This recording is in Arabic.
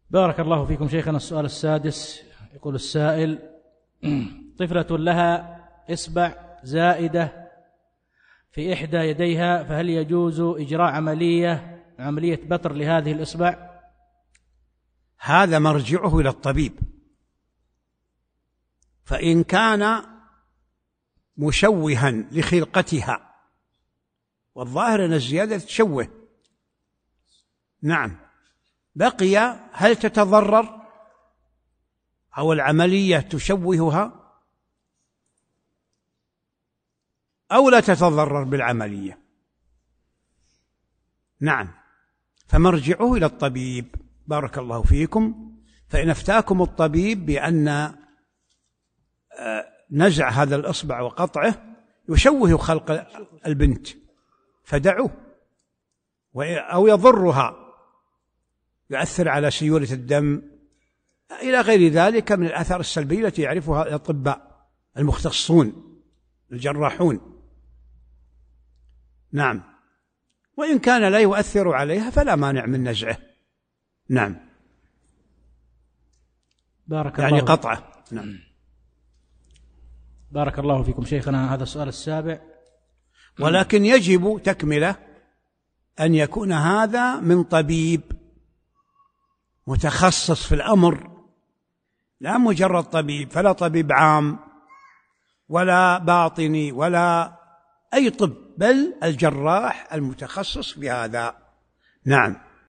بارك الله فيكم شيخنا. السؤال السادس يقول السائل: طفلة لها إصبع زائدة في إحدى يديها، فهل يجوز إجراء عملية بتر لهذه الإصبع؟ هذا مرجعه إلى الطبيب، فإن كان مشوها لخلقتها، والظاهر أن الزيادة تشوه، نعم، بقي هل تتضرر أو العملية تشوهها أو لا تتضرر بالعملية؟ نعم، فمرجعه إلى الطبيب. بارك الله فيكم. فإن افتاكم الطبيب بأن نزع هذا الإصبع وقطعه يشوه خلق البنت فدعوه، أو يضرها، يؤثر على سيولة الدم إلى غير ذلك من الآثار السلبية التي يعرفها الأطباء المختصون الجراحون. نعم، وإن كان لا يؤثر عليها فلا مانع من نزعه. نعم، بارك يعني الله قطعه. نعم. بارك الله فيكم شيخنا. هذا السؤال السابع. ولكن يجب تكملة أن يكون هذا من طبيب متخصص في الأمر، لا مجرد طبيب، فلا طبيب عام ولا باطني ولا أي طب، بل الجراح المتخصص بهذا. نعم.